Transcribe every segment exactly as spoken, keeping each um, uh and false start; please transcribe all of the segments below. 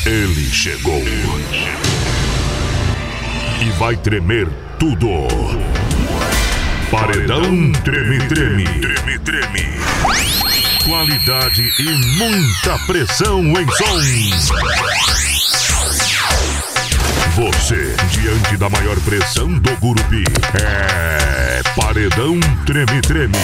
Ele chegou e vai tremer tudo. Paredão treme, treme, treme, treme. Qualidade e muita pressão em sons. Você, diante da maior pressão do Gurupi, é Paredão treme, treme.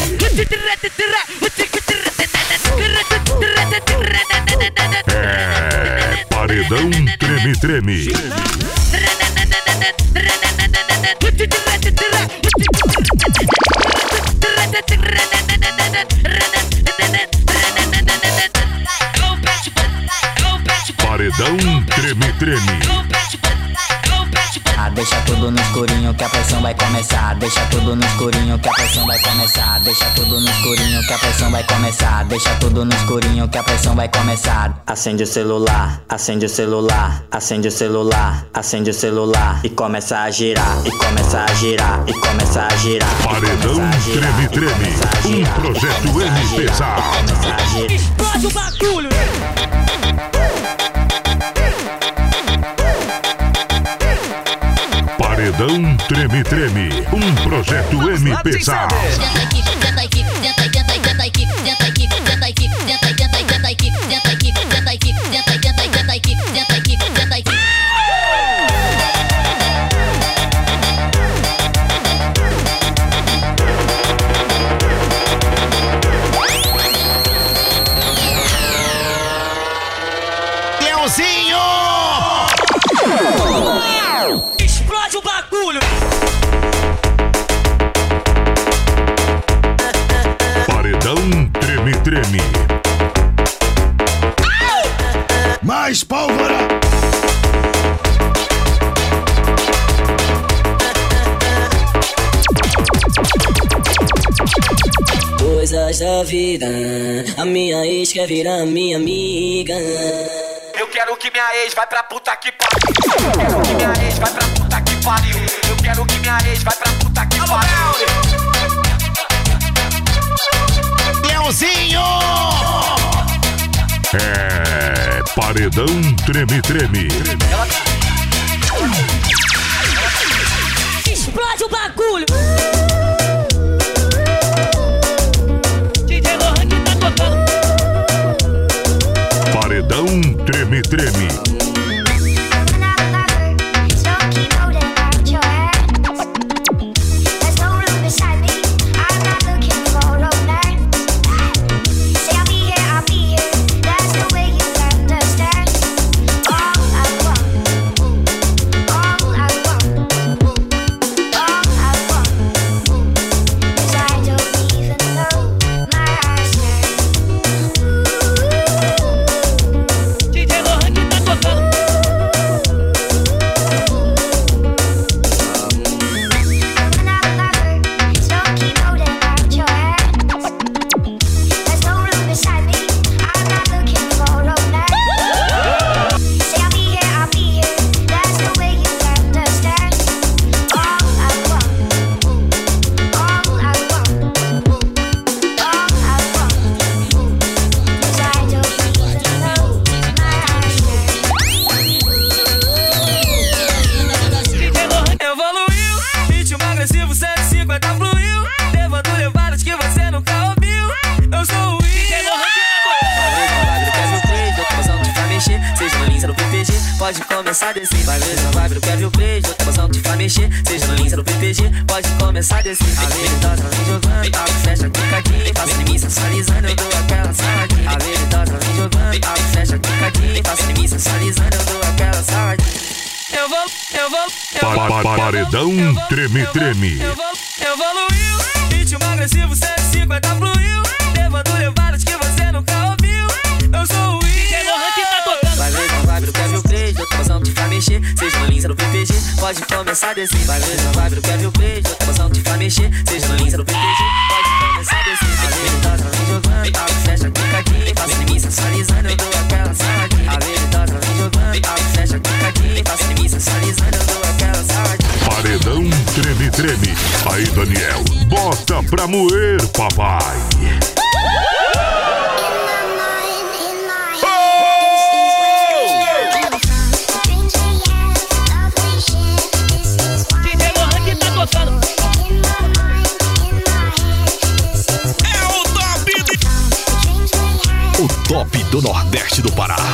É Paredão treme, treme. Paredão treme, treme. Ah, deixa tudo no escurinho que a pressão vai começar. Deixa tudo no escurinho que a pressão vai começar. Deixa tudo no escurinho que a pressão vai começar. Deixa tudo no escurinho que a pressão vai começar. Acende o celular, acende o celular, acende o celular, acende o celular e começa a girar, e começa a girar, e começa a girar. Paredão treme, treme. Um projeto M P S A. Explode o bagulho! Paredão treme, treme. Um projeto M P S A. Tenta a equipe, tenta a equipe, tenta, tenta, tenta a equipe, tenta a equipe, tenta a equipe, tenta, tenta, tenta a equipe, tenta a equipe, tenta a equipe, tenta, tenta, tenta a equipe, tenta a equipe, tenta a equipe. Leozinho! Explode o bagulho! Paredão treme, treme. Mais pólvora! Coisas da vida, a minha ex quer virar minha amiga. Eu quero que minha ex vai pra puta que pariu. Eu quero que minha ex vai pra puta que pariu. Eu quero que minha ex vai pra puta que pariu. Leozinho! É Paredão treme, treme. Explode o bagulho! D J Lohan que tá tocando. Paredão treme, treme. Pode começar a descer. Vai ver na vibe do Kevin Play. Outra emoção que te faz mexer. Seja no Linsa no P P G. Pode começar a descer. A veridosa vem jogando. Abre, fecha, clicadinho. Faça em mim sensualizando. Eu dou aquela saladinha. A veridosa vem jogando. Abre, fecha, clicadinho. Faça em mim sensualizando. Eu dou aquela saladinha. Eu vou, eu vou, eu vou. Pa, pa, paredão treme, treme. Eu vou, evoluiu. Ritmo agressivo, cento e cinquenta fluiu. Levando levadas que você nunca ouviu. Eu sou o D J Lohan que tá tocando. Vai ver na vibe do Kevin Play. Outra emoção que te faz mexer. Seja no Linsa no P P G. Pode começar a descer. Vai ver na vibe do Kevin Play. Outra emoção que te faz mexer. Seja no Linsa no P P G. Pode começar a descer. A veridosa vem jogando. Abre, fecha, clicadinho. Faça em mim sensualizando. Eu dou aquela saladinha. A veridosa vem jogando. Abre, fecha, clicadinho. Faça em mim sensualizando. Eu dou aquela saladinha. Paredão treme, treme. Aí, Daniel, bota pra moer, papai. Nordeste do Pará.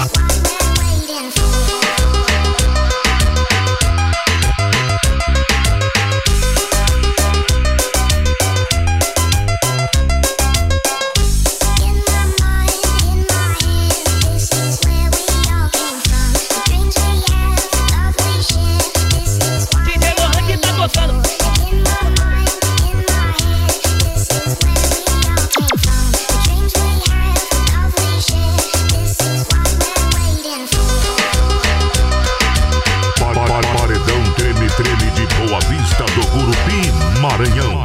Maranhão.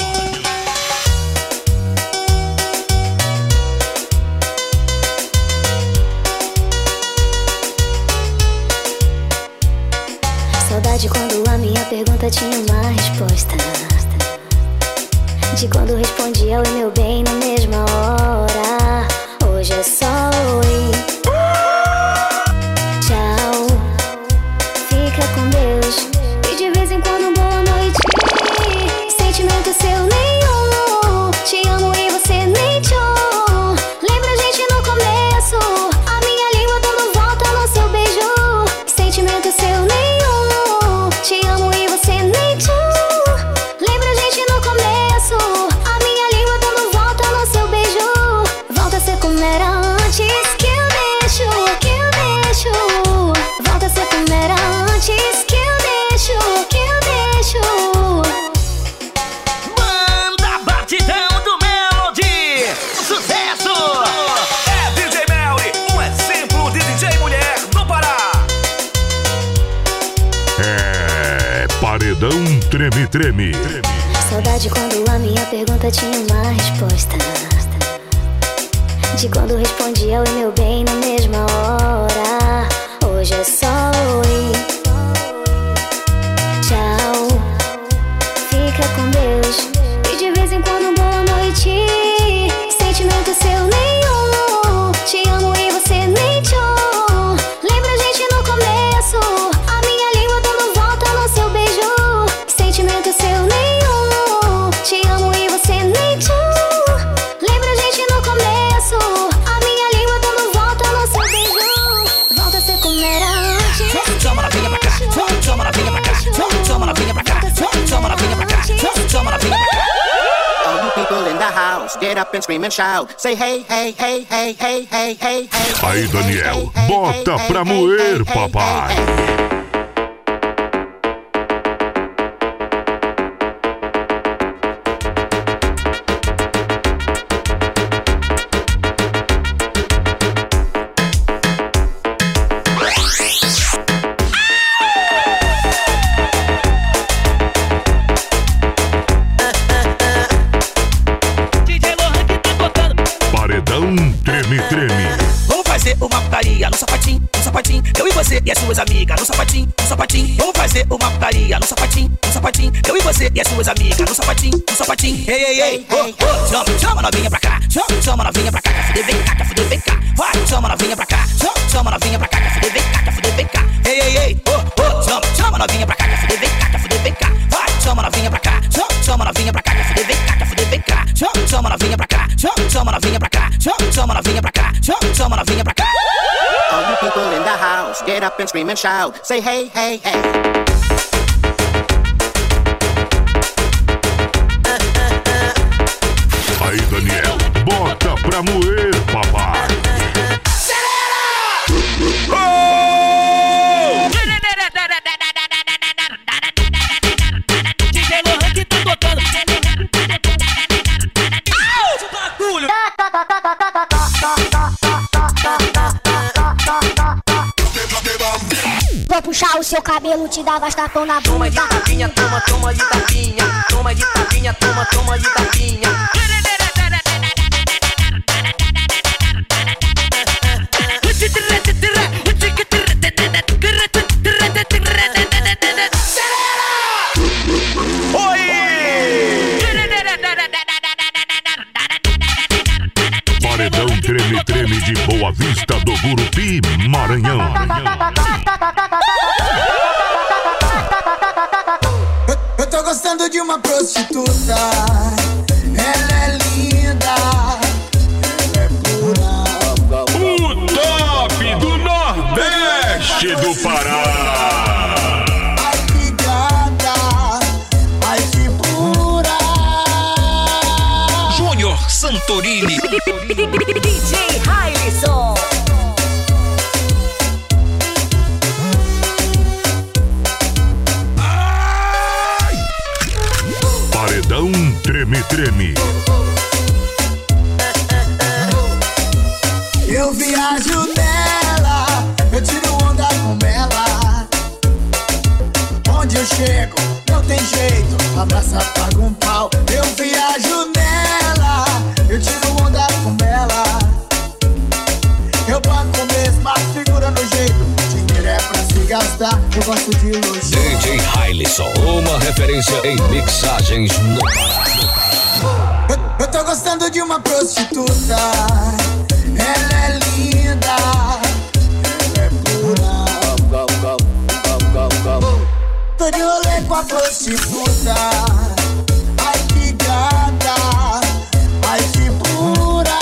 Saudade quando a minha pergunta tinha uma resposta. De quando respondia oi meu bem na mesma hora. Hoje é só oi, tchau, fica com Deus. E de vez em quando boa noite. Sentimento seu nenhum. Te amo e você nem tchau. Lembra a gente no começo, a minha língua dando volta no seu beijo. Sentimento seu nenhum. Te amo e você nem tchau. Lembra a gente no começo, a minha língua dando volta no seu beijo. Volta a ser como era antes, que eu deixo, que eu deixo. Volta a ser como era antes, que eu deixo, que eu deixo. Paredão treme, treme. Saudade quando a minha pergunta tinha uma resposta. De quando respondia oi meu bem na mesma hora. Hoje é só oi, tchau, fica com Deus. E de vez em quando boa noite. Sentimento seu nenhum. Te amo e você nem tchau. Lembra a gente no começo, a minha língua dando volta no seu beijo. Sentimento seu nenhum. Te amo e você nem tchau. Lembra a gente no começo, a minha língua dando volta no seu beijo. Volta a ser como era antes. Chama novinha pra cá, chama novinha pra cá, chama novinha pra cá, chama novinha pra cá, chama novinha pra cá. All you people in the house, get up and scream and shout. Say hey, hey, hey, hey, hey, hey, hey, hey. Aí, Daniel, bota pra moer, papai. Treme, treme. Vamos fazer uma putaria no sapatinho, no sapatinho. Eu e você e as suas amigas no sapatinho, no sapatinho. Vamos fazer uma putaria no sapatinho, no sapatinho. Eu e você e as suas amigas no sapatinho, no sapatinho. Ei, ei, ei, oh, oh. Chama, chama novinha pra cá, chama, chama novinha pra cá. Quer fuder, vem cá, quer fuder, vem cá. Vai, chama novinha pra cá, chama, chama novinha pra cá. Quer fuder, vem cá, quer fuder, vem cá. Ei, ei, ei, oh, oh. Chama, chama novinha pra cá. Quer fuder, vem cá, quer fuder, vem cá. Vai, chama novinha pra cá, chama, chama novinha pra cá. Quer fuder, vem cá, quer fuder, vem cá. Chama, chama novinha pra cá, chama, chama novinha pra cá. Chama, chama novinha pra cá, chama, chama novinha pra cá. All you people in the house, get up and scream and shout. Say hey, hey, hey. Aí, Daniel, bota pra moer, papai. D J Lohan que tá tocando. Vou puxar o seu cabelo, te dar bastapão na Toma de bunda. tapinha, toma, toma de tapinha. Toma de tapinha, toma, toma de tapinha. Paredão treme, treme de Boa Vista do Gurupi, Maranhão. Eu, eu tô gostando de uma prostituta. Ela é linda, ela é pura. Puta! abraça, paga um pau. Eu viajo nela, eu tiro onda com ela. Eu banco mesmo, mas figura no jeito. Dinheiro é pra se gastar, eu gosto de luxo. D J Hailson, uma referência em mixagens no eu, eu tô gostando de uma prostituta. Ela é linda, ela é pura. Go, go, go, go, go, go. Tô de rolê com a prostituta. Ai que gata, ai que pura.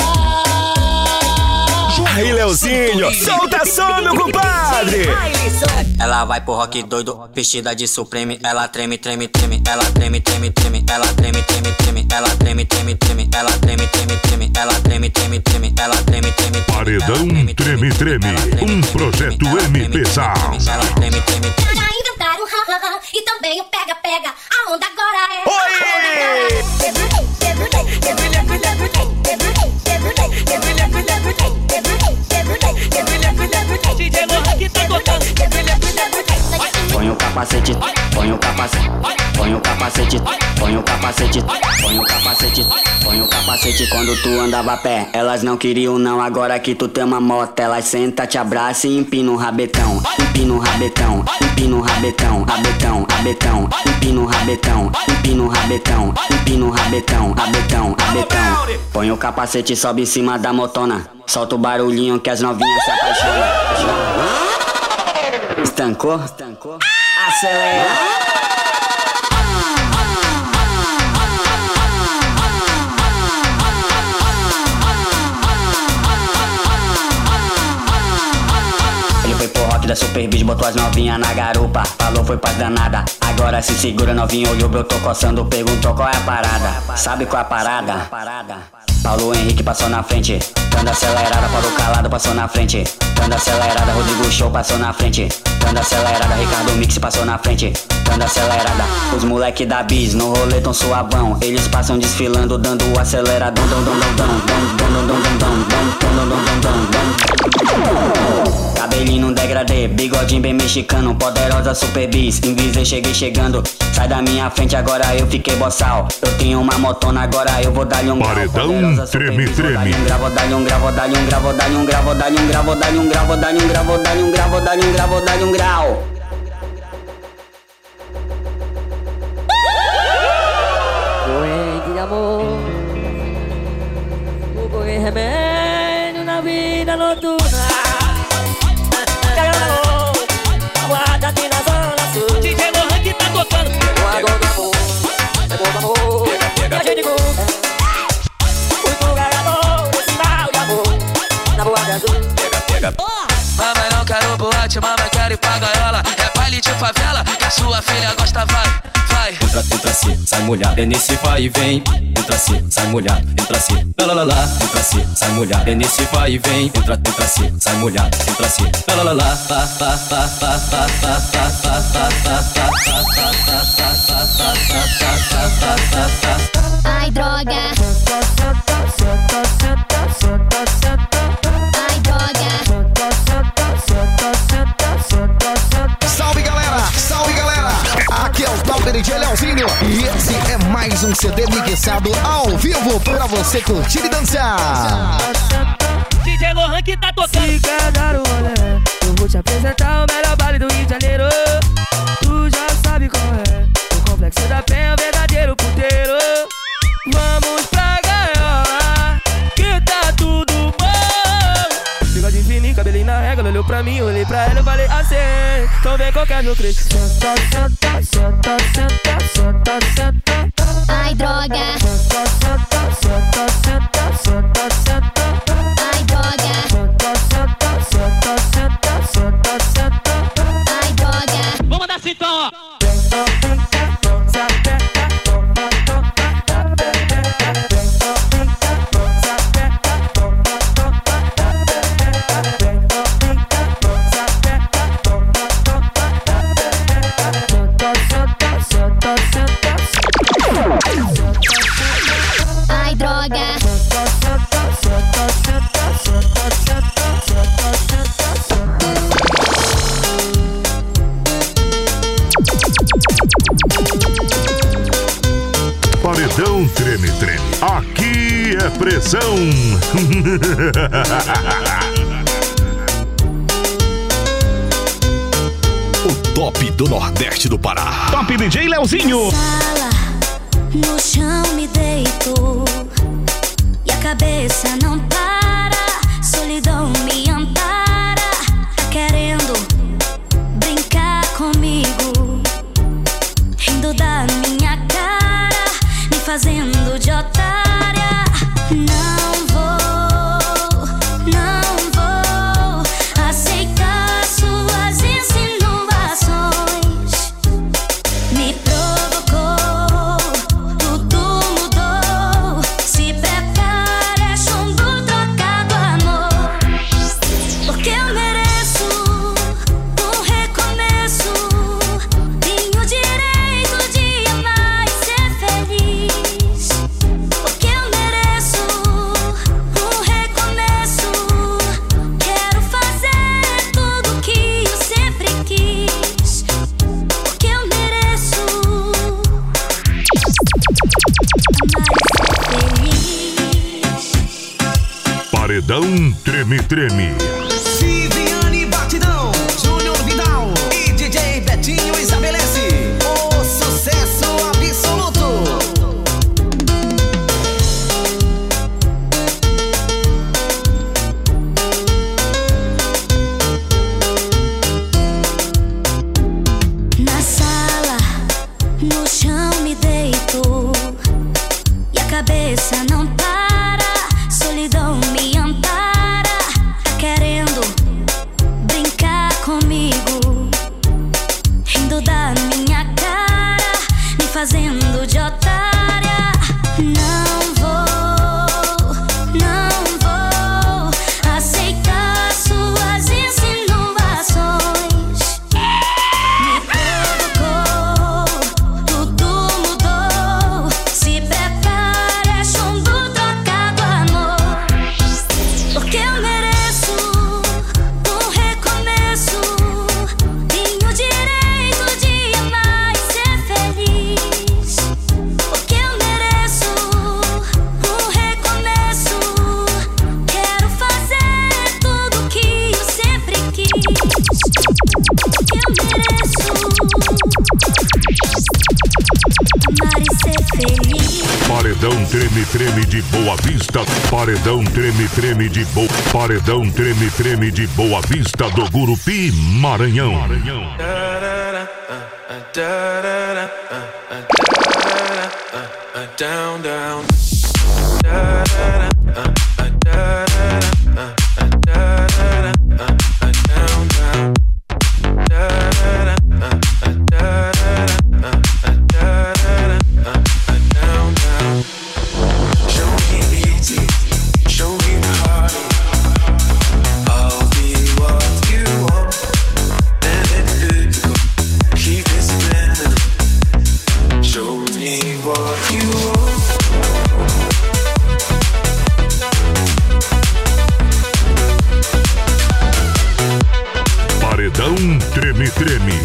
Aí, Leozinho, solta som, meu compadre! Ela vai pro rock doido, vestida de Supreme. Ela treme, treme, treme. Ela treme, treme, treme. Ela treme, treme, treme. Ela treme, treme, treme. Ela treme, treme, treme. Ela treme, treme, treme. Ela treme, treme, treme. Paredão Treme Treme, um projeto M P Sound. Ela treme, treme, treme. Já inventaram hahaha e também o pega pega. A onda agora é. Oi! D J Lohan que tá tocando. Põe o capacete, põe o capacete, põe o capacete, põe o capacete, põe o capacete, põe o capacete. Quando tu andava a pé, elas não queriam não. Agora que tu tem uma moto, elas senta, te abraça e empina o rabetão, empina o rabetão, empina o rabetão, rabetão, rabetão, empina o rabetão, empina o rabetão, empina o rabetão, rabetão, rabetão. Põe o capacete, sobe em cima da motona, solta o barulhinho que as novinhas se apaixonam. Estancou? Estancou? Acelera! Ele foi pro rock da Super Beat, botou as novinhas na garupa. Falou, foi paz danada. Agora se segura, novinho olhou, eu tô coçando, perguntou qual é a parada. Sabe qual é a parada? Paulo Henrique passou na frente, dando acelerada, Paulo Calado passou na frente, dando acelerada, Rodrigo Show passou na frente, dando acelerada, Ricardo Mix passou na frente, dando acelerada. Os moleque da Bis no rolê tão suavão, eles passam desfilando, dando o aceleradão, dom, dom, dom, dom, dom, dom, dom, dom, dom, dom, dom, dom. Cabelinho degradê, bigodinho bem mexicano, poderosa Super Bis, invisível cheguei chegando, sai da minha frente, agora eu fiquei boçal. Eu tenho uma motona, agora eu vou dar-lhe um Paredão Treme Treme. Gravo, dá-lhe um gravo, dá-lhe um gravo, dá-lhe um gravo, dá-lhe um gravo, dá-lhe um gravo, dá-lhe um gravo, dá-lhe um gravo, dá-lhe um gravo, dá-lhe um grau. Corrente de amor, o correr remédio na vida noturna. Guarda-te na zona sul. D J Lohan que tá tocando. O agora do amor, é bom do amor, e a gente gosta. Fui pro ganhador, esse sinal de amor, na boate azul. Pega, pega. Mamãe não quero boate, mamãe quero ir pra gaiola. É baile de favela, que a sua filha gosta, vai, vai. Entra, entra se, sai molhado, é nesse vai e vem. Entra se, sai molhado, entra se, lá lá lá lá. Entra se, sai molhado, é nesse vai e vem. Entra, entra se, sai molhado, entra se, lá lá lá lá. Pa, pa, pa, pa, pa, pa, pa, pa, pa, pa, pa. Ai, droga. Ai, droga. Salve galera, salve galera. Aqui é o Top D J Leozinho e esse é mais um C D mixado ao vivo pra você curtir e dançar. D J Lohan que tá tocando. Se quer dar o rolê, eu vou te apresentar o melhor baile do Rio de Janeiro. Tu já sabe qual é, o Complexo da Penha, o verdadeiro puteiro. Vamos pra gaiola, que tá tudo bom. Bigode fininho, cabelinho na régua, olhou pra mim, olhei pra ela, eu falei assim. Então vem qualquer meu crente. Senta, senta, senta, senta, senta, senta. Ai, droga. Senta, senta, senta, senta, senta, senta. Ai, droga. Senta, senta, senta, senta, senta, senta. Ai, droga. Vamos dar então, ó. treme, treme. Aqui é pressão. O top do Nordeste do Pará. Top D J Leozinho. Sala, no chão me deito e a cabeça não para, solidão me ampara, tá querendo brincar comigo, rindo da minha cara, me fazendo de otária. Não vou, não vou aceitar suas insinuações. Me provocou, tudo mudou. Se prepara, é chumbo trocado, amor. Porque eu mereço um recomeço. Tenho o direito de amar e ser feliz. Porque eu mereço um recomeço. Quero fazer tudo que eu sempre quis. Porque eu mereço amar e ser feliz. Paredão treme, treme. Viviane Batidão, Júnior Vidal e D J Betinho estabelece o sucesso absoluto. Na sala, no chão me deito e a cabeça não para, solidão me ampara, tá querendo brincar comigo, rindo da minha cara, me fazendo de otária. Não vou, não vou aceitar suas insinuações. Me provocou, tudo mudou. Se prepara, é chumbo trocado, amor. Porque eu mereço um recomeço. Tenho o direito de amar e ser feliz. Porque eu mereço um recomeço. Quero fazer tudo que eu sempre quis. Porque eu mereço amar e ser feliz. Paredão treme, treme de Boa Vista. Paredão treme, treme de Boa. Paredão treme, treme de Boa Vista do Gurupi, Maranhão. Down, down. Show me easy, show me party. I'll be what you want. Let it do, keep it spinning. Show me what you want. Paredão treme, treme.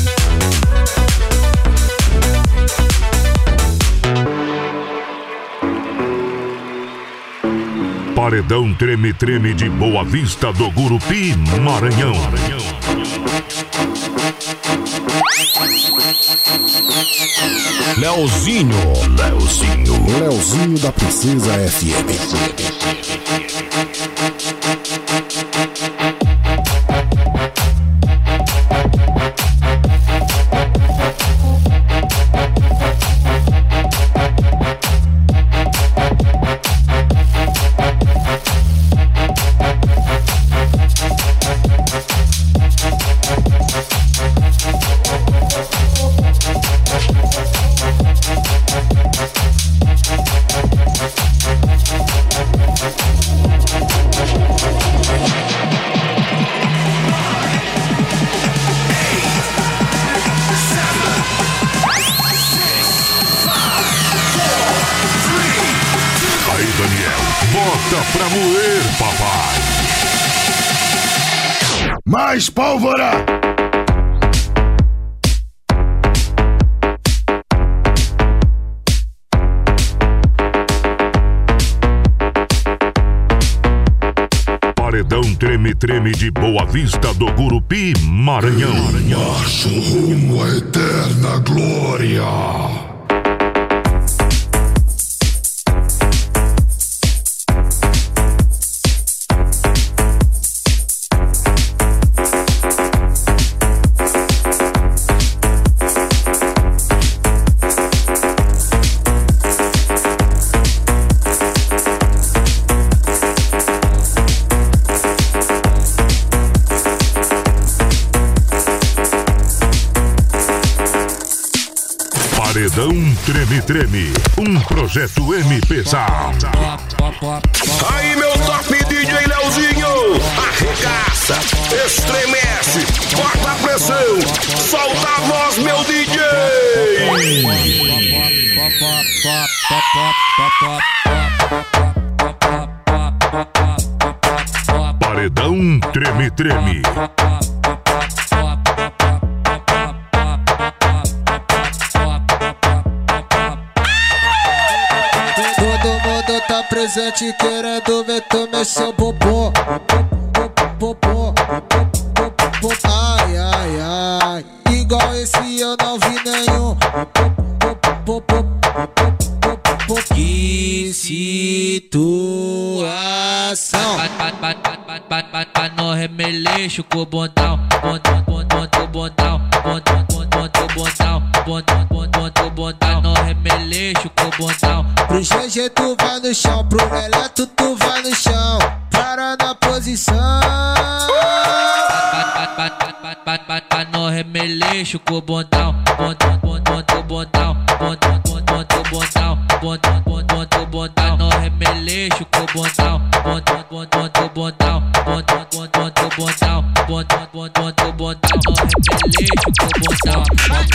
Paredão treme, treme de Boa Vista do Gurupi, Maranhão. Leozinho. Leozinho. Leozinho da Princesa F M. Bota pra moer, papai. Mais pólvora! Paredão treme-treme de Boa Vista do Gurupi, Maranhão. Marcho rumo à eterna glória. Paredão treme-treme, um projeto M P Sound. Aí, meu top D J Leozinho, arregaça, estremece, bota a pressão, solta a voz, meu D J. Paredão treme-treme. Tá presente querendo ver tu mexer o popô, popô, popô, ai, ai, ai. Igual esse eu não vi nenhum. Popô, que situação. Pra no remeleixo com o bondão, bondão, bondão, bondão, bondão, bondão, bondão, bondão, bondão, bondão, no remeleixo com o bondão. Pro G G tu vai no chão, pro Leleto tu vai no chão. Para na posição. Pra no remeleixo com o bondão, bondão, bondão, bondão, bondão, bondão, bondão, bondão, bondão, bondão, no remeleixo com o bondão, bondão, bondão, bondão, bondão, bondão, bondão, bondão, bondão, bondão, no remeleixo com o bondão.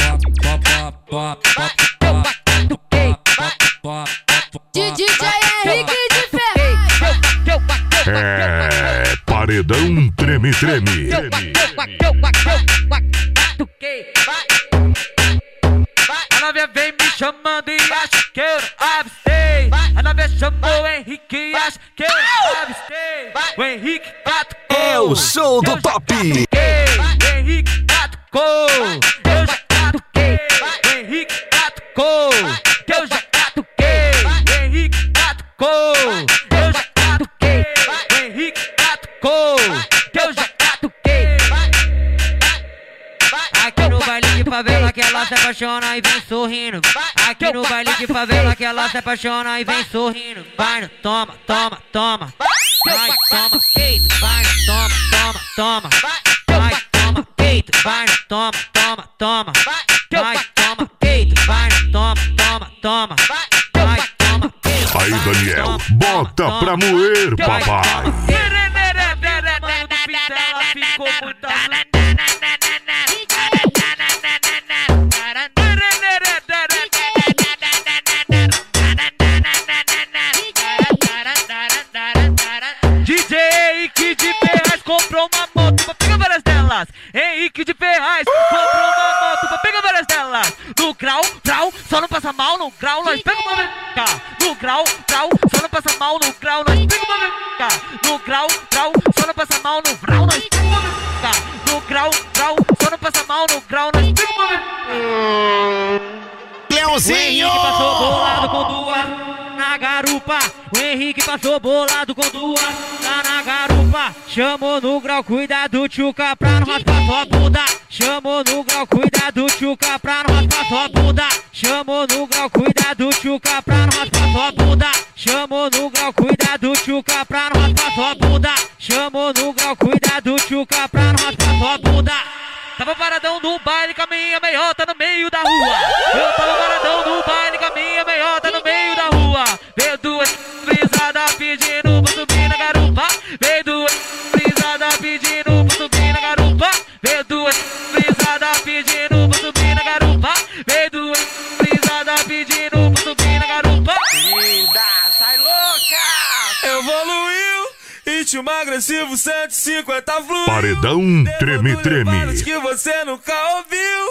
D J Henrique de Ferraz. É Paredão treme-treme. A novinha vem me chamando e acha que eu não avistei. A novinha chamou o Henrique e acha que eu não avistei. O Henrique catucou. É o show do top. O Henrique catucou. Eu já catuquei. O Henrique catucou. Eu já catuquei. O Henrique catucou. Eu já catuquei. O Henrique catucou. Eu já catuquei. Aqui no baile de favela que ela se apaixona e vem sorrindo. Aqui no baile de favela que ela se apaixona e vem sorrindo. Vai no toma, toma, toma. Vai, toma, peito. Vai no toma, toma, toma. Vai, toma, peito. Vai no toma, toma, toma. Vai, toma, peito. Vai no toma, toma, toma. Vai, toma, peito. Aí, Daniel, bota pra moer, papai. Ficou muito D J Henrique de Ferraz comprou uma moto pra pegar várias delas. Henrique de Ferraz comprou uma moto pra pegar várias delas. No grau, grau, só não passa mal no grau, nós pega uma vez. No grau, grau, só não passa mal no grau, nós pega uma vez. No grau, grau, só não passa mal no grau, nós pega uma vez. No grau, grau, só não passa mal no grau, nós pega uma vez. Leozinho! O Henrique passou bolado com duas na garupa. O Henrique passou bolado com duas tá na garupa. Chamou no grau, cuidado, tchuca, pra não raspar sua bunda. Chamou no grau, cuidado, tchuca, pra não raspar sua bunda. Chamou no grau, cuidado, tchuca, pra não raspar sua bunda. Chamou no grau, cuidado, tchuca, pra não raspar sua bunda. Chamou no grau, cuidado, tchuca, pra não raspar sua bunda. Tava paradão no baile com a minha meiota no meio da rua. Eu tava paradão no baile com a minha meiota no meio da rua. Veio duas frisadas pedindo pra subir na garupa. Veio duas frisadas pedindo pra subir na garupa. Veio duas frisadas pedindo pra subir na garupa. Veio duas frisadas pedindo pra subir na garupa. Linda, sai louca! Evoluiu! Ritmo agressivo cento e cinquenta fluiu. Paredão treme-treme. Que você nunca ouviu.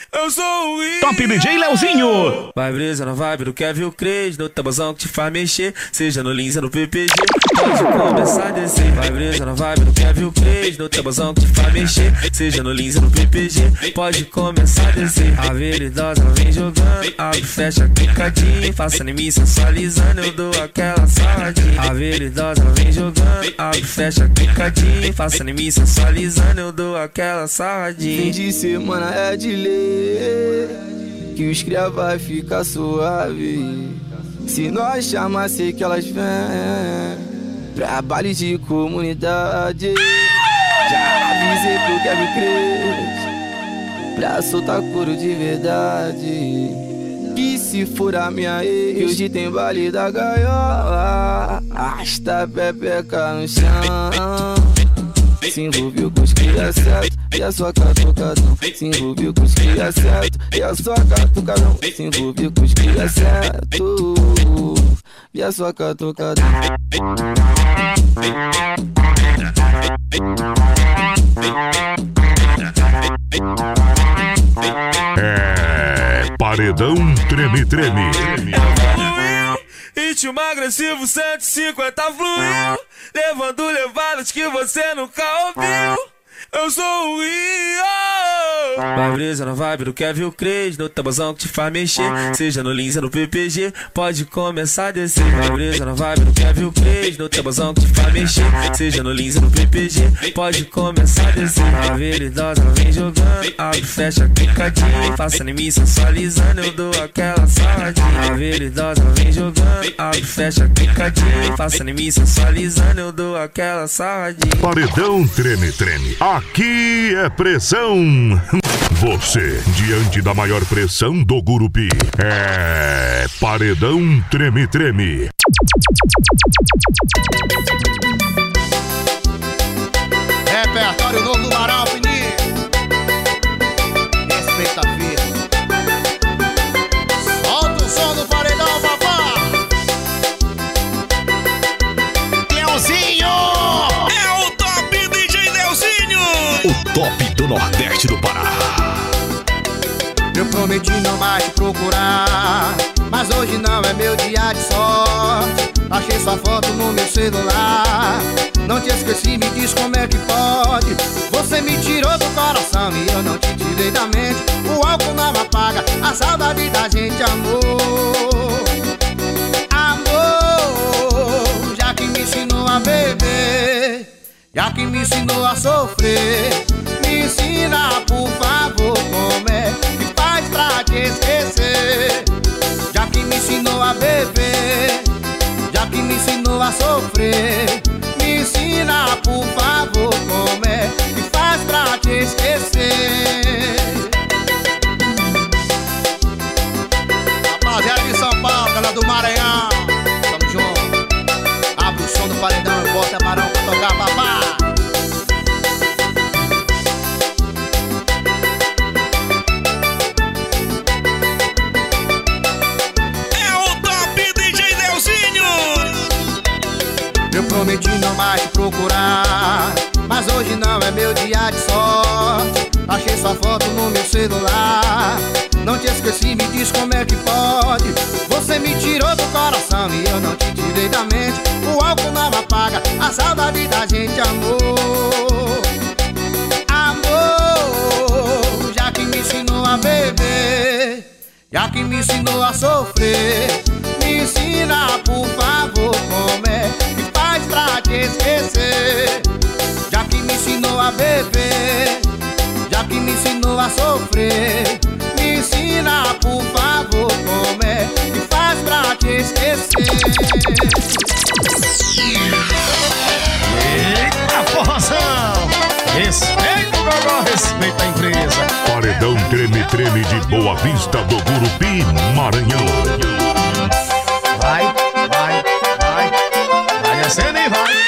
eu sou o Rio. Top D J Leozinho. Vai brisa na vibe do Kevin o Cres, no tabuzão que te faz mexer, seja no Lins ou no P P G, pode começar a descer. Vai brisa na vibe do Kevin o Cres, no tabuzão que te faz mexer, seja no Lins ou no P P G, pode começar a descer. A veridosa ela vem jogando, abre, fecha, clicadinho, faça em mim sensualizando, eu dou aquela sarradinha. A veridosa ela vem jogando, abre, fecha, clicadinho, faça em mim sensualizando, eu dou aquela sarradinha. Fim de semana é de ler, que os cria vai ficar suave. Se nós chamar, sei que elas vêm pra baile de comunidade. Já avisei pro Kevin Cres pra soltar couro de verdade. Que se for a minha ex, hoje tem baile da gaiola. Arrasta a pepeca no chão. Se envolveu com os cria certo e a sua catucadão. Se envolveu com os cria certo e a sua catucadão. Se envolveu com os cria certo e a sua catucadão. É Paredão Treme Treme. Ritmo agressivo cento e cinquenta fluiu, levando levadas que você nunca ouviu. Eu sou o Rio. Vai brisa na vibe do Kevin o Cres, no tabuzão que te faz mexer, seja no Lins ou no P P G, pode começar a descer. Vai brisa na vibe do Kevin o Cres, no tabuzão que te faz mexer, seja no Lins ou no P P G, pode começar a descer. A veridosa ela vem jogando, abre, fecha, clicadinho, faça em mim sensualizando, eu dou aquela sarradinha. A veridosa ela vem jogando, abre, fecha, clicadinho, faça em mim sensualizando, eu dou aquela sarradinha. Paredão Treme Treme. Aqui é pressão. Você, diante da maior pressão do Gurupi, é Paredão Treme Treme. Repertório novo do Barão, Fininho. Respeita a vida. Solta o som do paredão, papá. Leozinho! É o Top D J Leozinho, o top do Nordeste do Pará. Eu prometi não mais te procurar, mas hoje não é meu dia de sorte. Achei sua foto no meu celular, não te esqueci, me diz como é que pode. Você me tirou do coração e eu não te tirei da mente. O álcool não apaga a saudade da gente, amor. Amor, já que me ensinou a beber, já que me ensinou a sofrer, me ensina, por favor, como é que faz pra te esquecer. Já que me ensinou a beber, já que me ensinou a sofrer, me ensina, por favor, como é que faz pra te esquecer. Rapaziada de São Paulo, galera do Maranhão, tamo junto. Abre o som do paredão e bota Barão pra tocar, papá. Eu prometi não mais te procurar, mas hoje não é meu dia de sorte. Achei sua foto no meu celular, não te esqueci, me diz como é que pode. Você me tirou do coração e eu não te tirei da mente. O álcool não apaga a saudade da gente, amor. Amor, já que me ensinou a beber, já que me ensinou a sofrer, me ensina, por favor, como é que faz pra te esquecer. Já que me ensinou a beber, já que me ensinou a sofrer, me ensina, por favor, como é que faz pra te esquecer. Eita, forrozão! Respeita o gogó, respeita a empresa. Paredão Treme Treme de Boa Vista do Gurupi, Maranhão. Vai, vai, vai, vai descendo e vai.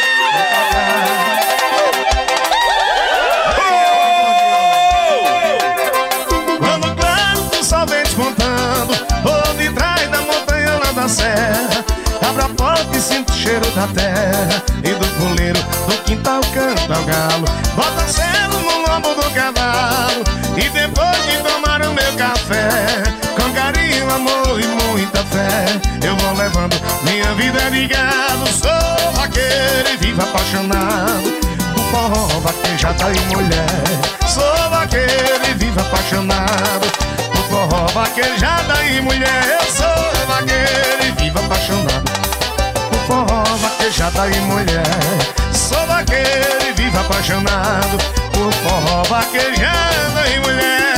Quando claro o sol vem despontando, ouve trás da montanha lá da serra, abra a porta e sinto o cheiro da terra e do coleiro do quintal canta o galo. Bota selo no lombo do cavalo e depois de tomar o meu fé. Com carinho, amor e muita fé, eu vou levando minha vida de gado. Sou vaqueiro e vivo apaixonado por forró, vaquejada e mulher. Sou vaqueiro e vivo apaixonado por forró, vaquejada e mulher. Eu sou vaqueiro e vivo apaixonado por forró, vaquejada e mulher. Sou vaqueiro e vivo apaixonado por forró, vaquejada e mulher.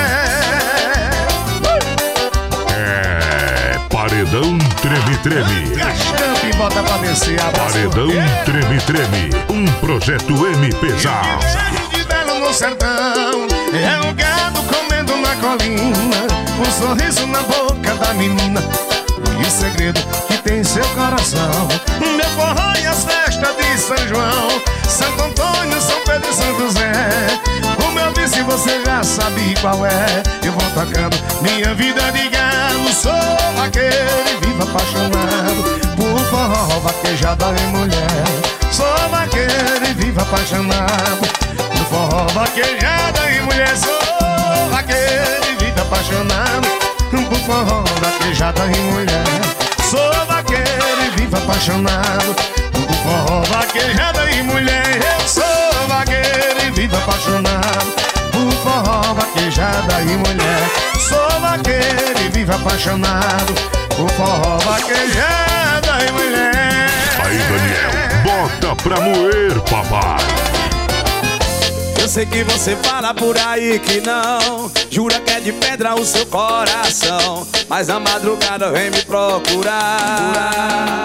É Paredão Treme Treme. Estampa e bota pra descer a Paredão Treme Treme, um projeto M P Z A. De belo no sertão, é o gado comendo na colina, um sorriso na boca da menina e o segredo que tem em seu coração. Meu forró e as festas de São João, Santo Antônio, São Pedro e São José. Como eu disse, você já sabe qual é. Eu vou tocando minha vida de galo. Sou vaqueiro e vivo apaixonado por forró, vaquejada e mulher. Sou vaqueiro e vivo apaixonado por forró, vaquejada e mulher. Sou vaqueiro e vivo apaixonado por forró, vaquejada e mulher. Sou vaqueiro e vivo apaixonado por forró, vaquejada e mulher. Eu sou vaqueiro e vivo apaixonado por forró, vaquejada e mulher. Sou vaqueiro e vivo apaixonado por forró, vaquejada e mulher. Aí, Daniel, bota pra moer, papai. Eu sei que você fala por aí que não, jura que é de pedra o seu coração, mas na madrugada vem me procurar.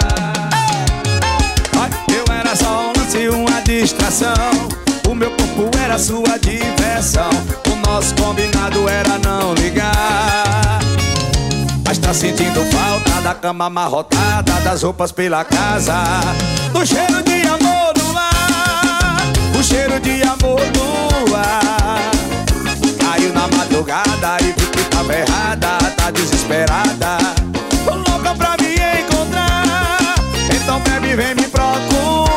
Eu era só um lance, uma distração, o meu corpo era sua diversão, o nosso combinado era não ligar. Mas tá sentindo falta da cama amarrotada, das roupas pela casa, do cheiro de amor no ar, o cheiro de amor no ar. Caiu na madrugada e vi que tava errada, tá desesperada, louca pra me encontrar. Então bebe, vem me procurar.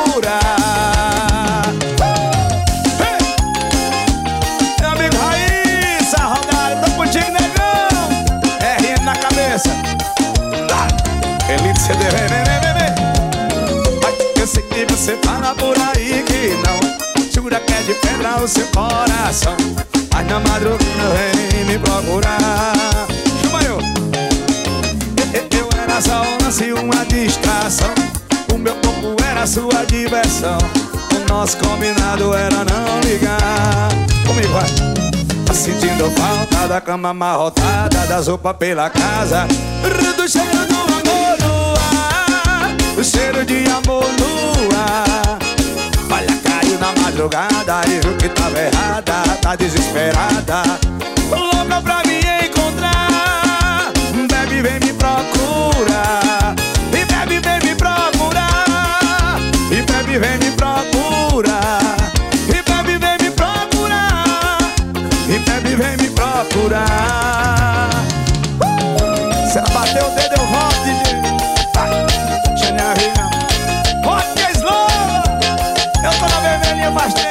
Hey! Meu amigo Raíssa, Rodário, tô contigo, negão. R M na cabeça. Elite C D, vem, vem, vem, vem. Ai, eu sei que você fala por aí que não, jura que é de pedra o seu coração, mas na madrugada vem me procurar. Chama eu. Eu era só um lance, uma distração, o meu corpo era sua diversão, o nosso combinado era não ligar. Comigo vai. Tá sentindo falta da cama amarrotada, das roupas pela casa, do cheiro do amor no ar, o cheiro de amor no ar. Olha, caiu na madrugada e viu que tava errada, tá desesperada, louca pra me encontrar. Bebe, vem me procurar, e bebe, vem me procurar, e bebe, vem me procurar, e bebe, vem me procurar, e bebe, vem me procurar. uh! Se ela bateu o dedo, eu volto, D J. Vai, Xania Riga, vodka slow. Eu tô na vermelhinha faz tempo.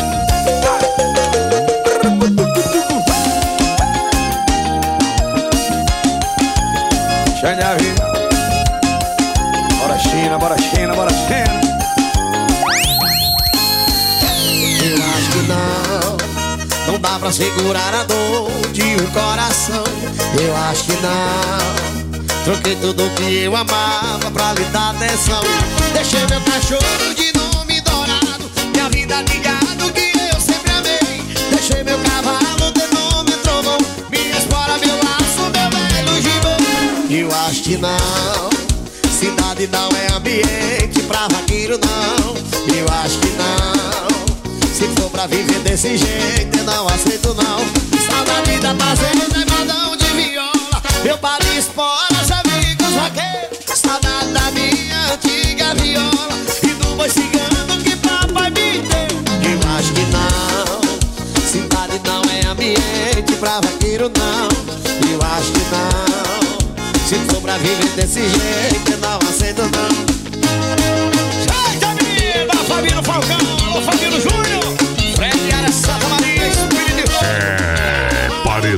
Xania Riga, bora China, bora China, bora China. Eu acho que não, não dá pra segurar a dor de um coração. Eu acho que não, troquei tudo que eu amava pra lhe dar atenção. Deixei meu cachorro de nome dourado, minha vida de gado que eu sempre amei. Deixei meu cavalo de nome trovão, minha espora, meu laço, meu velho gibão. Eu acho que não, cidade não é ambiente pra vaqueiro não. Eu acho que não, se for pra viver desse jeito eu não aceito não. Saudade da fazenda e badão de viola, meu paro de espora, já vi com os vaqueiros. Saudade da minha antiga viola e do boi cigano que papai me deu. Eu acho que não, cidade não é ambiente pra vaqueiro não. Eu acho que não, se for pra viver desse jeito eu não aceito não. Gente, amiga, Fabiano Falcão, Fabiano Júnior, Fred Ara, Santa Maria, Espírito de É Paredão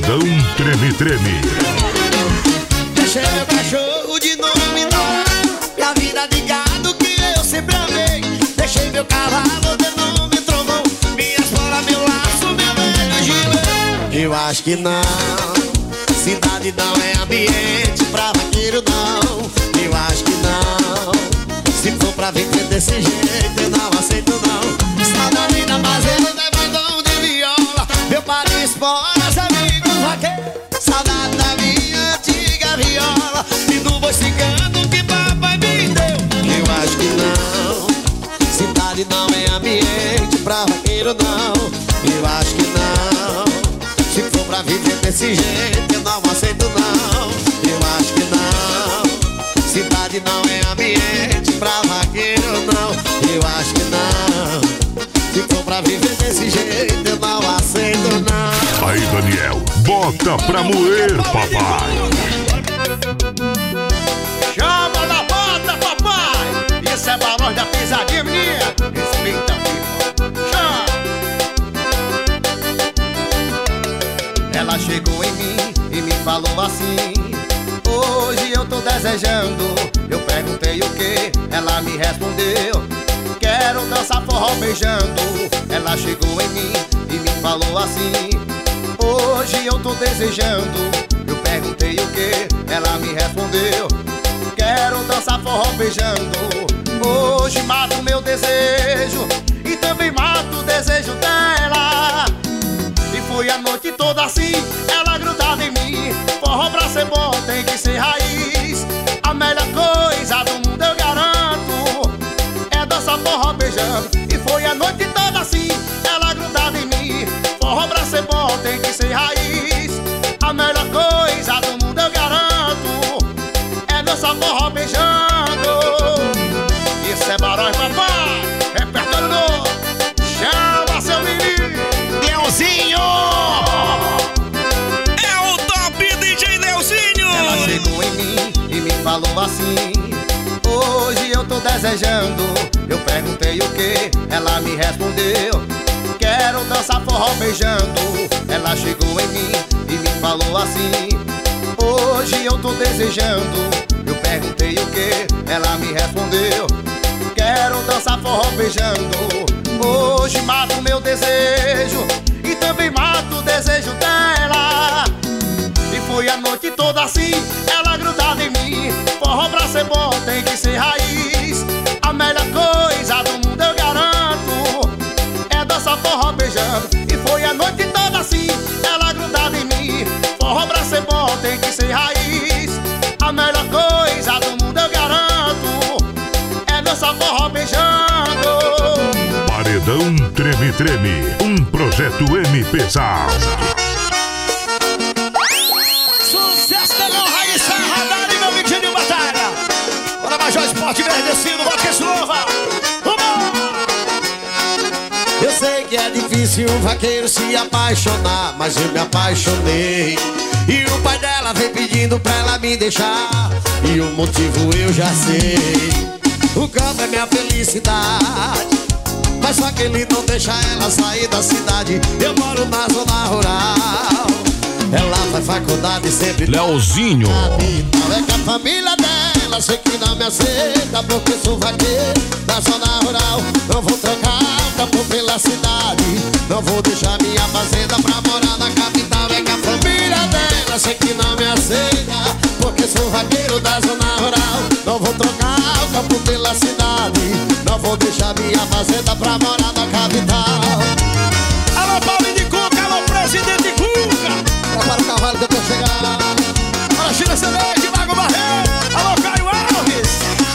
Paredão Treme Treme. Deixei meu cachorro de nome Nora, e a vida de gado que eu sempre amei. Deixei meu cavalo de nome Trovão, minha espora, meu laço, meu velho gilê. Eu acho que não, cidade não é ambiente pra vaqueiro não. Eu acho que não, se for pra viver desse jeito eu não aceito não. Saudade da fazenda, é bandão de viola, meu pai de esporas, amigos vaqueiros. Saudade da minha antiga viola e do boi cigano que papai me deu. Eu acho que não, cidade não é ambiente pra vaqueiro não. Eu acho que não, se for pra viver desse jeito eu não aceito não. Eu acho que não, cidade não é ambiente pra vaqueiro não. Eu acho que não, se for pra viver desse jeito eu não aceito não. Aí, Daniel, bota pra moer, papai. Chama na bota, papai. Isso é pra nós da pisadinha, menina. Respeita, filho. Chama. Ela chegou em mim e me falou assim: hoje eu tô desejando. Eu perguntei o que, ela me respondeu: quero dançar forró beijando. Ela chegou em mim e me falou assim: hoje eu tô desejando. Eu perguntei o que, ela me respondeu: quero dançar forró beijando. Hoje mato meu desejo e também mato o desejo dela. E foi a noite toda assim, ela grudada em mim. Forró pra ser bom tem que ser raiz. A melhor coisa do mundo eu garanto é dançar forró beijando. E foi a noite toda assim, ela grudada em mim. Forró pra ser bom tem que ser raiz. A melhor coisa do mundo eu garanto é dançar forró beijando. Isso é Barões, papai. Repertório novo. Chama seu menino Leozinho. É o top D J Leozinho. Ela chegou em mim e me falou assim: hoje eu tô desejando. Eu perguntei o que, ela me respondeu: quero dançar forró beijando. Ela chegou em mim e me falou assim: hoje eu tô desejando. Eu perguntei o que, ela me respondeu: quero dançar forró beijando. Hoje mato meu desejo e também mato o desejo dela. E foi a noite toda assim, ela grudada em mim. Forró pra ser bom tem que ser raiz. A melhor coisa do mundo eu garanto é dançar forró beijando. E foi a noite toda assim, ela grudada em mim. Forró pra ser bom tem que ser raiz. A melhor coisa do mundo eu garanto é dançar forró beijando. Paredão Treme Treme, um projeto M P Sound. Sucesso da Não Raíssa Radar e meu Vitinho de Batalha. Bora Major Esporte Verdecido, bota que slova. Eu sei que é difícil um vaqueiro se apaixonar, mas eu me apaixonei. E o pai dela vem pedindo pra ela me deixar, e o motivo eu já sei. O campo é minha felicidade, mas só que ele não deixa ela sair da cidade. Eu moro na zona rural, ela faz faculdade sempre Leozinho. é que a família dela sei que não me aceita, porque sou vaqueiro da zona rural. Não vou trocar o campo pela cidade, não vou deixar minha fazenda pra morar na capital. É que a família dela sei que não me aceita, porque sou vaqueiro da zona rural. Não vou trocar o campo pela cidade, não vou deixar minha fazenda pra morar na capital. Alô Paulo de Cuca, alô presidente Cuca. Prepara o cavalo que eu tô chegando. Olha China Celeste, Mago Barreiro. Alô Caio Alves.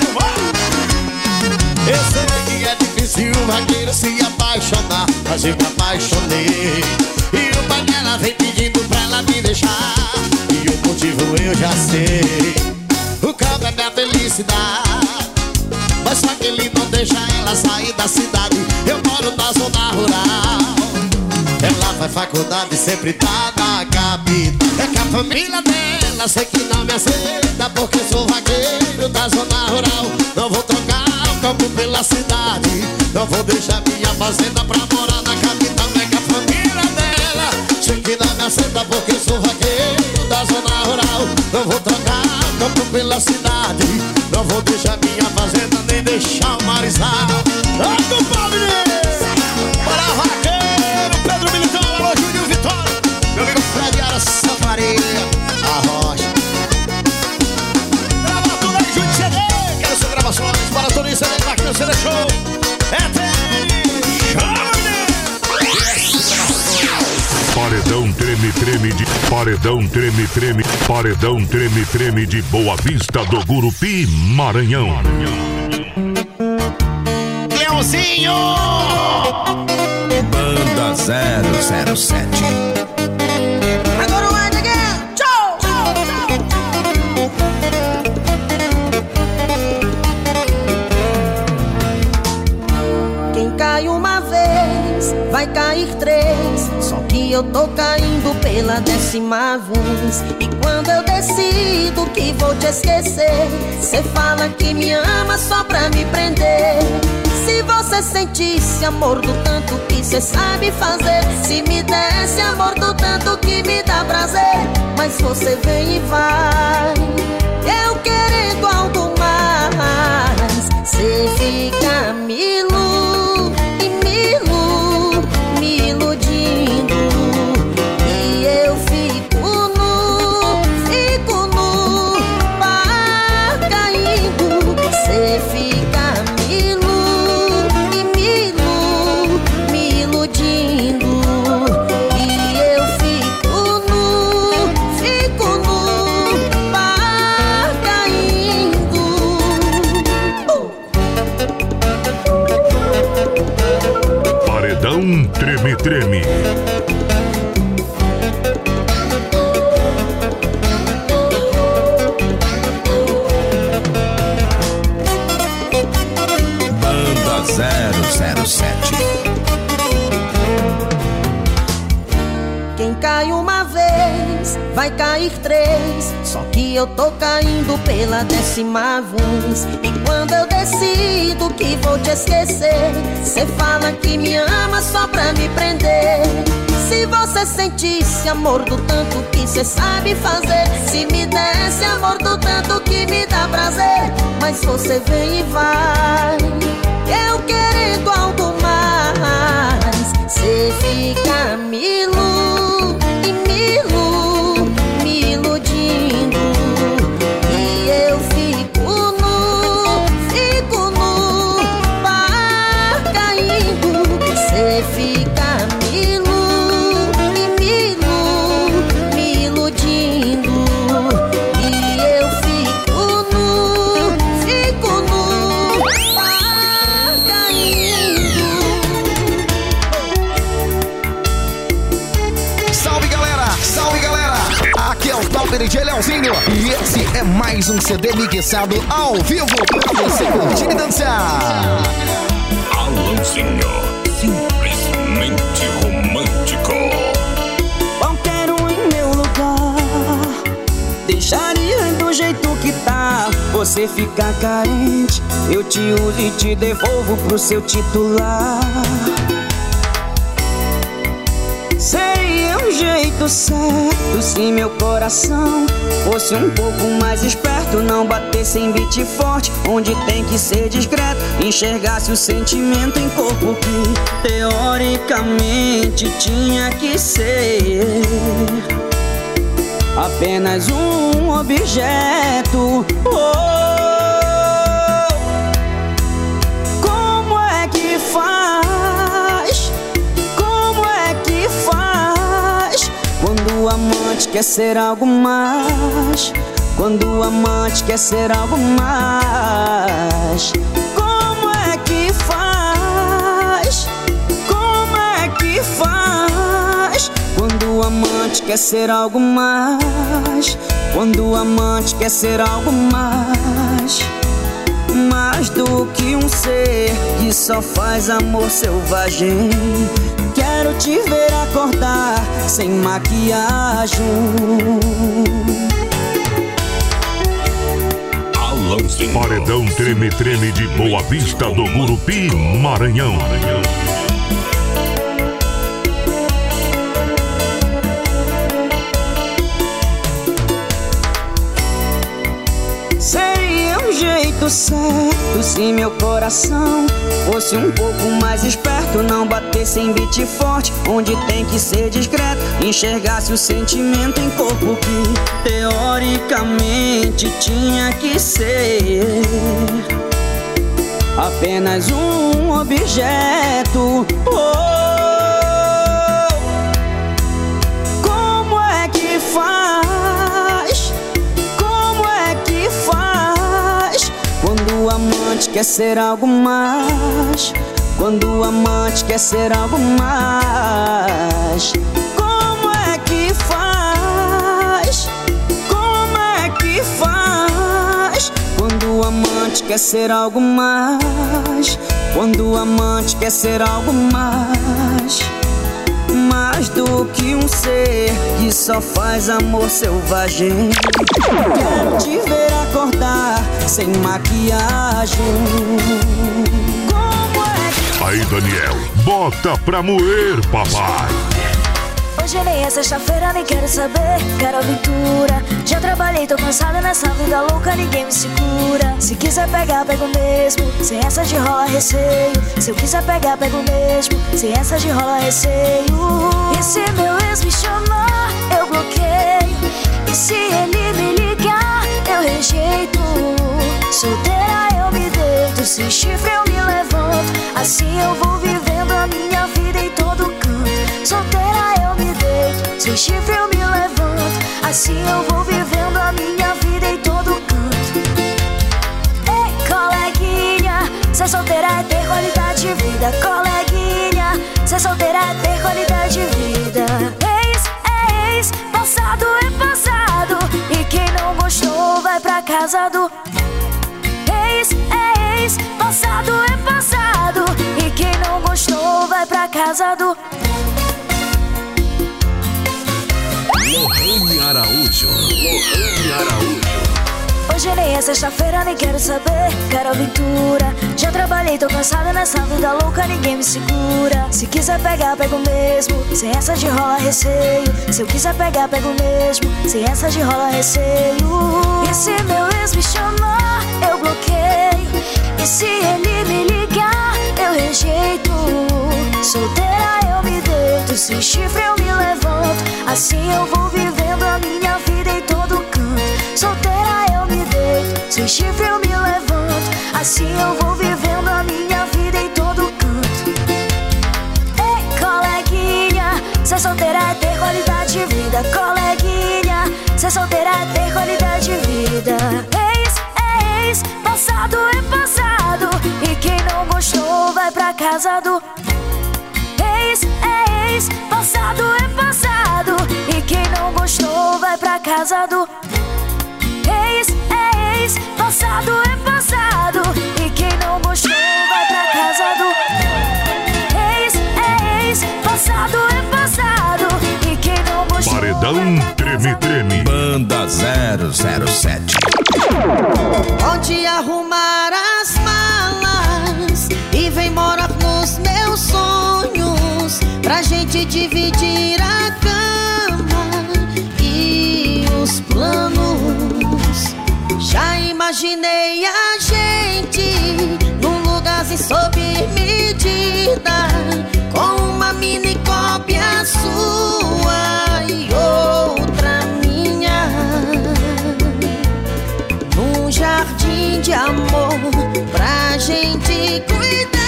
Eu sei que é difícil o vaqueiro se apaixonar, mas eu me apaixonei. E o pai dela vem pedindo pra ela me deixar, e o motivo eu já sei. O campo é minha felicidade, mas só que ele não deixa ela sair da cidade. Eu moro na zona rural, ela faz faculdade e sempre tá na capital. É que a família dela sei que não me aceita, porque sou vaqueiro da zona rural. Não vou trocar o campo pela cidade, não vou deixar minha fazenda pra morar na capital. É que a família dela sei que não me senta porque sou vaqueiro da zona rural. Não vou trocar campo pela cidade, não vou deixar minha fazenda nem deixar o marizal. Ai, compadre! Para vaqueiro, Pedro Militão, alô, Júnior Vitória, meu amigo Fred Ara Safaria, a Rocha. Grava tudo aí, Júnior C D, quero suas gravações para todo isso aí, aqui no C D Show. É Treme Show! Paredão treme, treme de... Paredão treme, treme... Paredão treme, treme de Boa Vista do Gurupi, Maranhão. Leãozinho! Banda zero zero sete. Agora o Ed again! Tchau! Quem cai uma vez, vai cair três. Só que eu tô caindo pela décima vez. E quando eu decido que vou te esquecer, cê fala que me ama só pra me prender. Se você sentisse amor do tanto que cê sabe fazer, se me desse amor do tanto que me dá prazer. Mas você vem e vai, eu querendo algo mais. Cê fica me ilu, e me ilu, me iludindo. E eu fico nu, fico nu, pá, caindo. Cê fica me ilu, e me ilu, me iludindo. E eu fico nu, fico nu, pá, caindo. uh. Paredão treme, treme. Banda zero zero sete. Quem cai uma vez, vai cair três. Só que eu tô caindo pela décima vez. E quando eu decido que vou te esquecer, cê fala que me ama só pra me prender. Se você sentisse amor do tanto que cê sabe fazer, se me desse amor do tanto que me dá prazer. Mas você vem e vai, eu querendo algo mais. Cê fica me ilu, e me ilu, me iludindo. E eu fico nu, fico nu, pá, caindo. Cê fica me ilu, e me ilu, me iludindo. E eu fico nu, fico nu, pá, caindo. Salve galera, salve galera! Aqui é o Top D J Leãozinho e esse é mais um C D mixado ao vivo pra você curtir e dançar. Alãozinho, simplesmente romântico. Qualquer um em meu lugar deixaria do jeito que tá. Você fica carente, eu te uso e te devolvo pro seu titular. Seria um jeito certo se meu coração fosse um pouco mais esperto, não batesse em beat forte, onde tem que ser discreto, enxergasse o sentimento em corpo que teoricamente tinha que ser apenas um objeto. Oh, como é que faz? Como é que faz quando o amante quer ser algo mais? Quando o amante quer ser algo mais? Como é que faz? Como é que faz quando o amante quer ser algo mais? Quando o amante quer ser algo mais? Mais do que um ser que só faz amor selvagem. Quero te ver acordar sem maquiagem. Paredão treme, treme de Boa Vista do Gurupi, Maranhão. jeito certo. Se meu coração fosse um pouco mais esperto, não batesse em beat forte, onde tem que ser discreto, enxergasse o sentimento em corpo que teoricamente tinha que ser apenas um objeto. Oh, como é que faz? Como é que faz quando o amante quer ser algo mais? Quando o amante quer ser algo mais? Como é que faz? Como é que faz quando o amante quer ser algo mais? Quando o amante quer ser algo mais? Mais do que um ser que só faz amor selvagem. Quero te ver acordar sem maquiagem. Como é que... Aí, Daniel, bota pra moer, papai. Hoje nem é sexta-feira, nem quero saber, quero aventura. Já trabalhei, tô cansada nessa vida louca, ninguém me segura. Se quiser pegar, pego mesmo, sem essa de rola receio. Se eu quiser pegar, pego mesmo, sem essa de rola receio. E se meu ex me chamar, eu bloqueio. E se ele me ligar, eu rejeito. Solteira eu me deito, sem chifre eu me levanto. Assim eu vou vivendo a minha vida em todo canto. Solteira eu me deito, sem chifre eu me levanto. Assim eu vou vivendo a minha vida em todo canto. Ei, coleguinha, ser solteira é ter qualidade de vida. Coleguinha, ser solteira é ter qualidade de vida. Ex, é ex, passado é passado. E quem não gostou vai pra casa do... Ex, é ex, passado é passado. E quem não gostou vai pra casa do... Lohane Araújo. Lohane Araújo. Hoje nem é sexta-feira, nem quero saber, quero aventura. Já trabalhei, tô cansada nessa vida louca, ninguém me segura. Se quiser pegar, pego mesmo, sem essa de rola receio. Se eu quiser pegar, pego mesmo, sem essa de rola receio. E se meu ex me chamar, eu bloqueio. E se ele me ligar, eu rejeito. Solteira eu me deito, sem chifre eu me levanto. Assim eu vou vivendo a minha vida em todo canto. Solteira eu me deito, sem chifre eu me levanto. Assim eu vou vivendo a minha vida em todo canto. Ei, coleguinha, ser solteira é ter qualidade de vida. Coleguinha, ser solteira é ter qualidade de vida. Ex, é ex, passado é passado. E quem não gostou vai pra casa do... Ex, é ex, passado é passado. E quem não gostou vai pra casa do... Ex, é ex, passado é passado. E quem não gostou vai pra casa do... Ex, é ex, passado é passado. E quem não gostou... Paredão Treme Treme. Banda zero zero sete. Pode arrumar as malas e vem morar nos meus sonhos, pra gente dividir a cama e os planos. Já imaginei a gente num lugarzinho sob medida, com uma mini cópia sua e outra minha, num jardim de amor pra gente cuidar.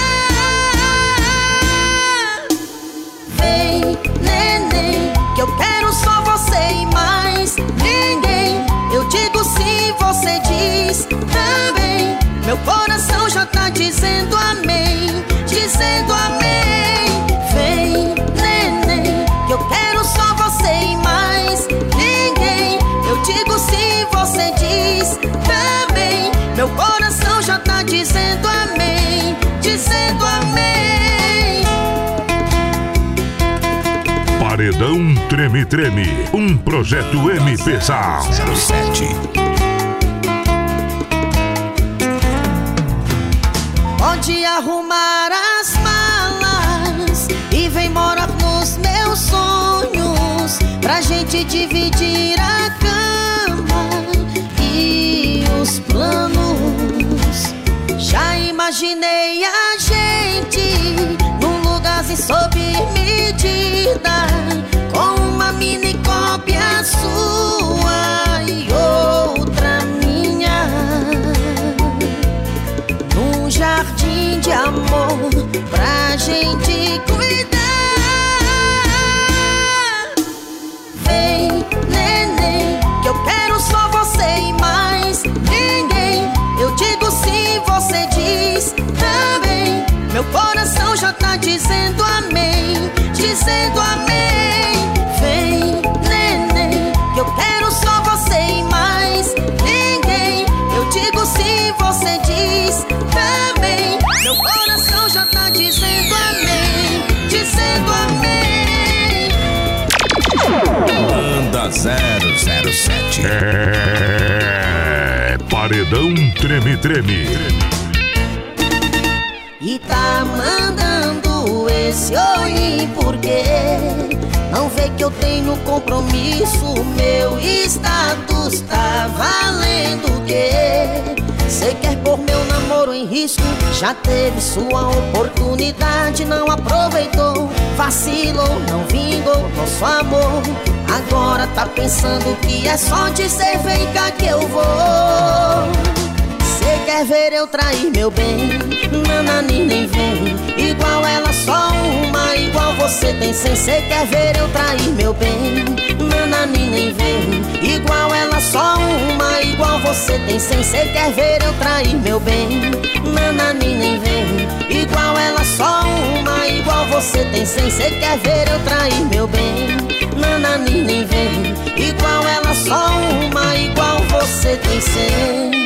Vem, neném, que eu quero só você e mais ninguém. Eu digo sim, você diz também. Meu coração já tá dizendo amém, dizendo amém. Vem, neném, que eu quero só você e mais ninguém. Eu digo sim, você diz também. Meu coração já tá dizendo amém, dizendo amém. Paredão Treme Treme, um projeto M P Sound zero sete. Pode arrumar as malas e vem morar nos meus sonhos, pra gente dividir a cama e os planos. Já imaginei a gente num lugarzinho sob medida, com uma mini cópia sua e outra minha, num jardim de amor pra gente cuidar. Vem, neném, que eu quero só você e mais ninguém. Eu digo sim, você diz também. Meu coração já tá dizendo amém, dizendo amém. Vem, neném, que eu quero só você e mais ninguém. Eu digo sim, você diz também. Meu coração já tá dizendo amém, dizendo amém. Banda zero zero sete. É Paredão Treme Treme. E tá mandando esse oi porque não vê que eu tenho compromisso. Meu status tá valendo o quê? Cê quer pôr meu namoro em risco? Já teve sua oportunidade, não aproveitou. Vacilou, não vingou nosso amor. Agora tá pensando que é só dizer vem cá que eu vou. Cê quer ver eu trair meu bem? Nanani nem vem. Igual ela só uma, igual você tem cem. Cê quer ver eu trair meu bem? Nanani nem vem. Igual ela só uma, igual você tem cem. Cê quer ver eu trair meu bem? Nanani nem vem. Igual ela só uma, igual você tem cem. Cê quer ver eu trair meu bem? Nanani nem vem. Igual ela só uma, igual você tem cem.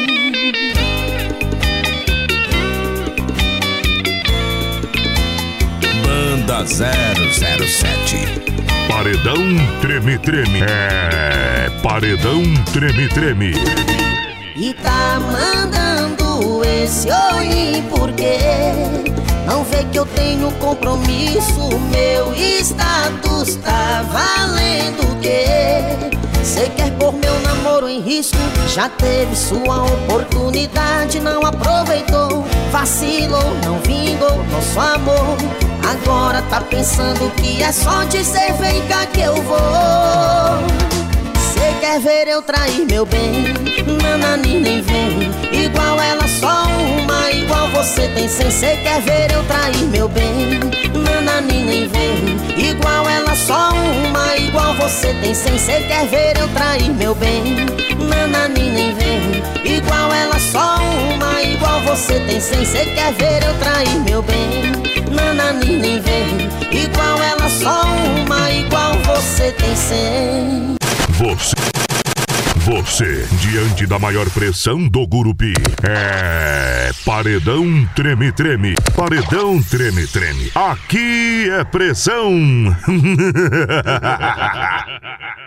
Banda zero zero sete. Paredão Treme Treme. É Paredão Treme Treme. E tá mandando esse oi porque não vê que eu tenho compromisso. Meu status tá valendo o quê? Cê quer pôr meu namoro em risco? Já teve sua oportunidade, não aproveitou. Vacilou, não vingou nosso amor. Agora tá pensando que é só dizer vem cá que eu vou. Cê quer ver eu trair meu bem? Nanani nem vem. Igual ela só uma, igual você tem cem. Cê quer ver eu trair meu bem? Nanani nem vem. Igual ela só uma, igual você tem cem. Cê quer ver eu trair meu bem? Nanani nem vem. Igual ela só uma, igual você tem cem. Cê quer ver eu trair meu bem? Nanani nem vem. Igual ela só uma, igual você tem cem. Você, você, diante da maior pressão do Gurupi, é Paredão Treme Treme. Paredão Treme Treme. Aqui é pressão.